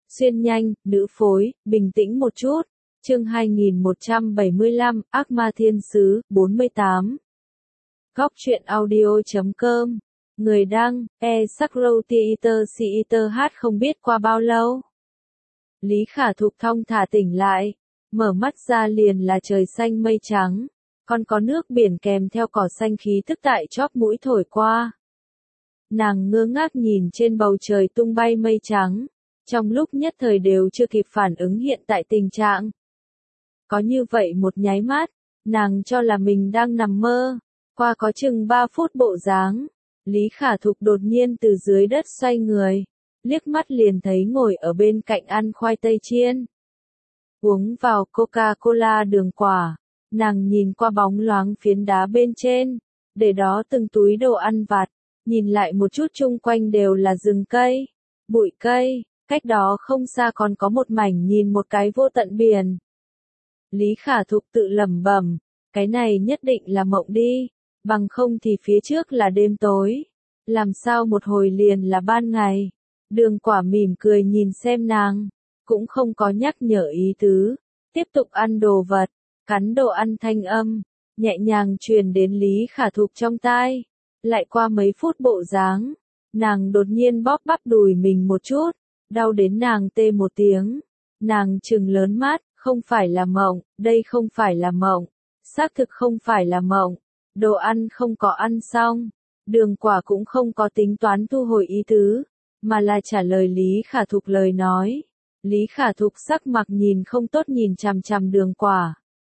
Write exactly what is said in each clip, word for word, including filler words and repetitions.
Xuyên nhanh, nữ phối, bình tĩnh một chút. Chương hai nghìn một trăm bảy mươi lăm, Ác ma thiên sứ, bốn mươi tám. Góc truyện audio chấm com. Người đăng, e Sakro Theater Theater hát không biết qua bao lâu. Lý Khả Thục thong thả tỉnh lại, mở mắt ra liền là trời xanh mây trắng, còn có nước biển kèm theo cỏ xanh khí tức tại chóp mũi thổi qua. Nàng ngơ ngác nhìn trên bầu trời tung bay mây trắng, trong lúc nhất thời đều chưa kịp phản ứng hiện tại tình trạng. Có như vậy một nháy mắt, nàng cho là mình đang nằm mơ, qua có chừng ba phút bộ dáng, Lý Khả Thục đột nhiên từ dưới đất xoay người, liếc mắt liền thấy ngồi ở bên cạnh ăn khoai tây chiên. Uống vào Coca-Cola đường quả, nàng nhìn qua bóng loáng phiến đá bên trên, để đó từng túi đồ ăn vặt, nhìn lại một chút chung quanh đều là rừng cây, bụi cây, cách đó không xa còn có một mảnh nhìn một cái vô tận biển. Lý Khả Thục tự lẩm bẩm, cái này nhất định là mộng đi, bằng không thì phía trước là đêm tối, làm sao một hồi liền là ban ngày. Đường quả mỉm cười nhìn xem nàng, cũng không có nhắc nhở ý tứ, tiếp tục ăn đồ vật, cắn đồ ăn thanh âm, nhẹ nhàng truyền đến Lý Khả Thục trong tai. Lại qua mấy phút bộ dáng, nàng đột nhiên bóp bắp đùi mình một chút, đau đến nàng tê một tiếng. Nàng trừng lớn mắt, không phải là mộng, đây không phải là mộng, xác thực không phải là mộng, đồ ăn không có ăn xong, đường quả cũng không có tính toán thu hồi ý tứ, mà là trả lời Lý Khả Thục lời nói. Lý Khả Thục sắc mặt nhìn không tốt nhìn chằm chằm đường quả.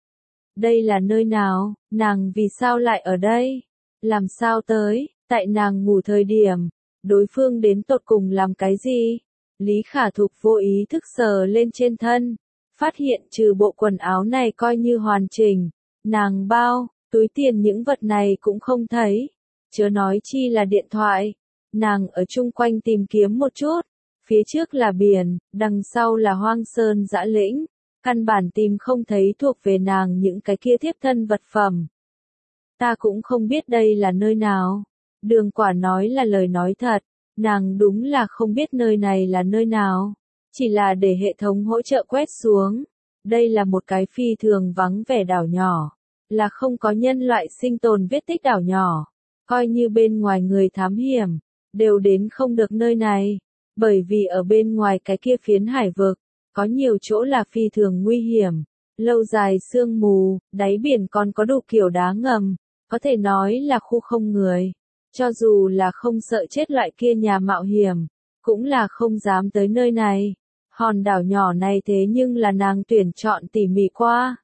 Đây là nơi nào, nàng vì sao lại ở đây? Làm sao tới, tại nàng ngủ thời điểm, đối phương đến tột cùng làm cái gì? Lý Khả Thục vô ý thức sờ lên trên thân, phát hiện trừ bộ quần áo này coi như hoàn chỉnh, nàng bao, túi tiền những vật này cũng không thấy, chớ nói chi là điện thoại. Nàng ở chung quanh tìm kiếm một chút, phía trước là biển, đằng sau là hoang sơn dã lĩnh, căn bản tìm không thấy thuộc về nàng những cái kia thiếp thân vật phẩm. Ta cũng không biết đây là nơi nào. Đường quả nói là lời nói thật, nàng đúng là không biết nơi này là nơi nào, chỉ là để hệ thống hỗ trợ quét xuống. Đây là một cái phi thường vắng vẻ đảo nhỏ, là không có nhân loại sinh tồn vết tích đảo nhỏ, coi như bên ngoài người thám hiểm, đều đến không được nơi này, bởi vì ở bên ngoài cái kia phiến hải vực, có nhiều chỗ là phi thường nguy hiểm, lâu dài sương mù, đáy biển còn có đủ kiểu đá ngầm, có thể nói là khu không người, cho dù là không sợ chết loại kia nhà mạo hiểm, cũng là không dám tới nơi này. Hòn đảo nhỏ này thế nhưng là nàng tuyển chọn tỉ mỉ qua.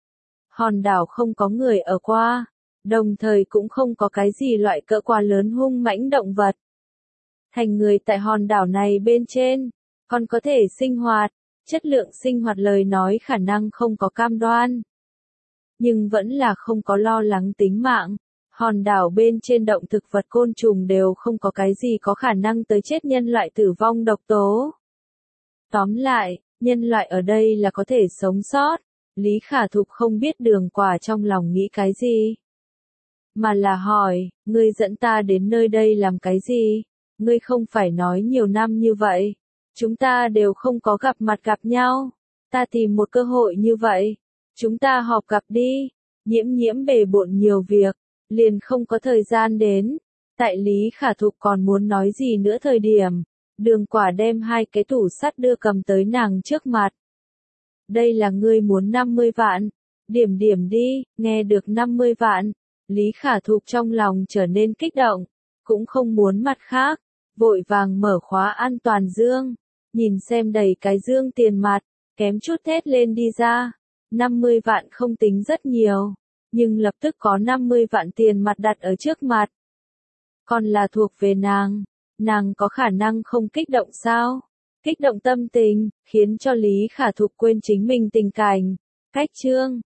Hòn đảo không có người ở qua, đồng thời cũng không có cái gì loại cỡ quá lớn hung mãnh động vật. Thành người tại hòn đảo này bên trên, còn có thể sinh hoạt, chất lượng sinh hoạt lời nói khả năng không có cam đoan. Nhưng vẫn là không có lo lắng tính mạng, hòn đảo bên trên động thực vật côn trùng đều không có cái gì có khả năng tới chết nhân loại tử vong độc tố. Tóm lại, nhân loại ở đây là có thể sống sót, Lý Khả Thục không biết đường quả trong lòng nghĩ cái gì. Mà là hỏi, ngươi dẫn ta đến nơi đây làm cái gì? Ngươi không phải nói nhiều năm như vậy, chúng ta đều không có gặp mặt gặp nhau, ta tìm một cơ hội như vậy, chúng ta họp gặp đi. Nhiễm nhiễm bề bộn nhiều việc, liền không có thời gian đến. Tại Lý Khả Thục còn muốn nói gì nữa thời điểm, đường quả đem hai cái tủ sắt đưa cầm tới nàng trước mặt. Đây là ngươi muốn năm mươi vạn, điểm điểm đi. Nghe được năm mươi vạn, Lý Khả Thục trong lòng trở nên kích động, cũng không muốn mặt khác, vội vàng mở khóa an toàn dương, nhìn xem đầy cái dương tiền mặt, kém chút thét lên đi ra. năm mươi vạn không tính rất nhiều, nhưng lập tức có năm mươi vạn tiền mặt đặt ở trước mặt. Còn là thuộc về nàng, nàng có khả năng không kích động sao? Kích động tâm tình, khiến cho Lý Khả Thục quên chính mình tình cảnh. Cách chương,